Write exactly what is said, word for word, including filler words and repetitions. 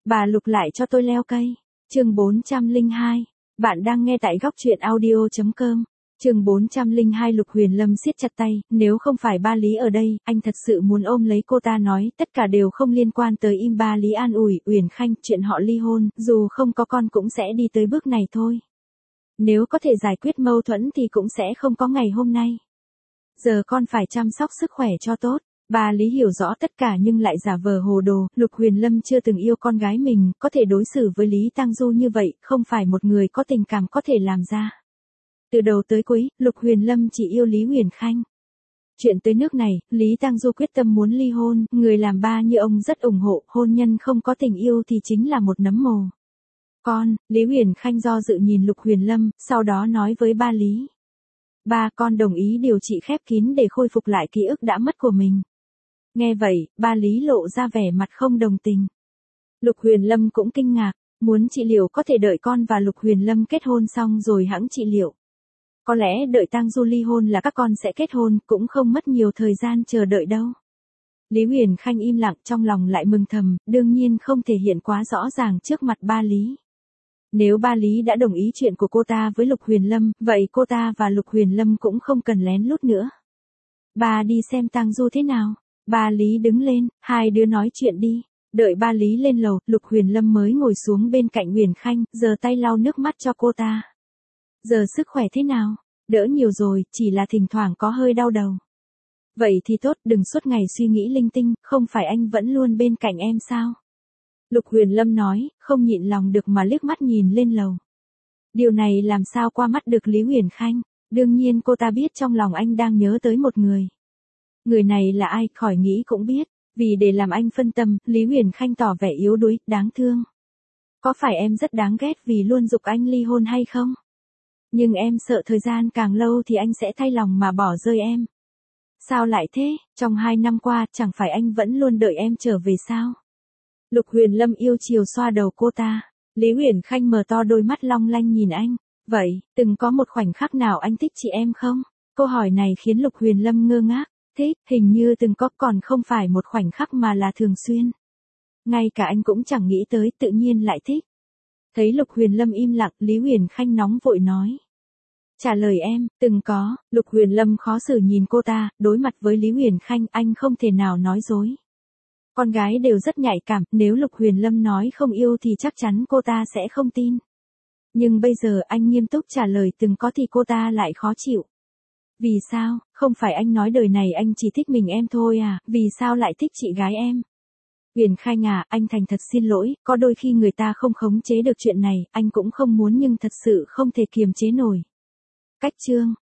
Bà Lục lại cho tôi leo cây. Chương bốn trăm lẻ hai. Bạn đang nghe tại góc truyện audio chấm com. Chương bốn trăm lẻ hai. Lục Huyền Lâm siết chặt tay, nếu không phải ba Lý ở đây, anh thật sự muốn ôm lấy cô ta nói, tất cả đều không liên quan tới. Im ba Lý an ủi, Uyển Khanh, chuyện họ ly hôn, dù không có con cũng sẽ đi tới bước này thôi. Nếu có thể giải quyết mâu thuẫn thì cũng sẽ không có ngày hôm nay. Giờ con phải chăm sóc sức khỏe cho tốt. Bà Lý hiểu rõ tất cả nhưng lại giả vờ hồ đồ. Lục Huyền Lâm chưa từng yêu con gái mình, có thể đối xử với Lý Tang Du như vậy, không phải một người có tình cảm có thể làm ra. Từ đầu tới cuối, Lục Huyền Lâm chỉ yêu Lý Uyển Khanh. Chuyện tới nước này, Lý Tang Du quyết tâm muốn ly hôn, người làm ba như ông rất ủng hộ, hôn nhân không có tình yêu thì chính là một nấm mồ. Con, Lý Uyển Khanh do dự nhìn Lục Huyền Lâm, sau đó nói với ba Lý. Ba, con đồng ý điều trị khép kín để khôi phục lại ký ức đã mất của mình. Nghe vậy, ba Lý lộ ra vẻ mặt không đồng tình. Lục Huyền Lâm cũng kinh ngạc, muốn trị liệu có thể đợi con và Lục Huyền Lâm kết hôn xong rồi hẵng trị liệu. Có lẽ đợi Tang Du ly hôn là các con sẽ kết hôn, cũng không mất nhiều thời gian chờ đợi đâu. Lý Uyển Khanh im lặng, trong lòng lại mừng thầm, đương nhiên không thể hiện quá rõ ràng trước mặt ba Lý. Nếu ba Lý đã đồng ý chuyện của cô ta với Lục Huyền Lâm, vậy cô ta và Lục Huyền Lâm cũng không cần lén lút nữa. Ba đi xem Tang Du thế nào. Ba Lý đứng lên, hai đứa nói chuyện đi. Đợi ba Lý lên lầu, Lục Huyền Lâm mới ngồi xuống bên cạnh Uyển Khanh, giơ tay lau nước mắt cho cô ta. Giờ sức khỏe thế nào? Đỡ nhiều rồi, chỉ là thỉnh thoảng có hơi đau đầu. Vậy thì tốt, đừng suốt ngày suy nghĩ linh tinh, không phải anh vẫn luôn bên cạnh em sao? Lục Huyền Lâm nói, không nhịn lòng được mà liếc mắt nhìn lên lầu. Điều này làm sao qua mắt được Lý Uyển Khanh, đương nhiên cô ta biết trong lòng anh đang nhớ tới một người. Người này là ai, khỏi nghĩ cũng biết, vì để làm anh phân tâm, Lý Uyển Khanh tỏ vẻ yếu đuối, đáng thương. Có phải em rất đáng ghét vì luôn giục anh ly hôn hay không? Nhưng em sợ thời gian càng lâu thì anh sẽ thay lòng mà bỏ rơi em. Sao lại thế, trong hai năm qua chẳng phải anh vẫn luôn đợi em trở về sao? Lục Huyền Lâm yêu chiều xoa đầu cô ta. Lý Uyển Khanh mở to đôi mắt long lanh nhìn anh. Vậy, từng có một khoảnh khắc nào anh thích chị em không? Câu hỏi này khiến Lục Huyền Lâm ngơ ngác. Thích, hình như từng có, còn không phải một khoảnh khắc mà là thường xuyên. Ngay cả anh cũng chẳng nghĩ tới, tự nhiên lại thích. Thấy Lục Huyền Lâm im lặng, Lý Uyển Khanh nóng vội nói. Trả lời em, từng có. Lục Huyền Lâm khó xử nhìn cô ta, đối mặt với Lý Uyển Khanh, anh không thể nào nói dối. Con gái đều rất nhạy cảm, nếu Lục Huyền Lâm nói không yêu thì chắc chắn cô ta sẽ không tin. Nhưng bây giờ anh nghiêm túc trả lời từng có thì cô ta lại khó chịu. Vì sao, không phải anh nói đời này anh chỉ thích mình em thôi à, vì sao lại thích chị gái em? Uyển Khanh à, anh thành thật xin lỗi, có đôi khi người ta không khống chế được chuyện này, anh cũng không muốn nhưng thật sự không thể kiềm chế nổi. Cách chương,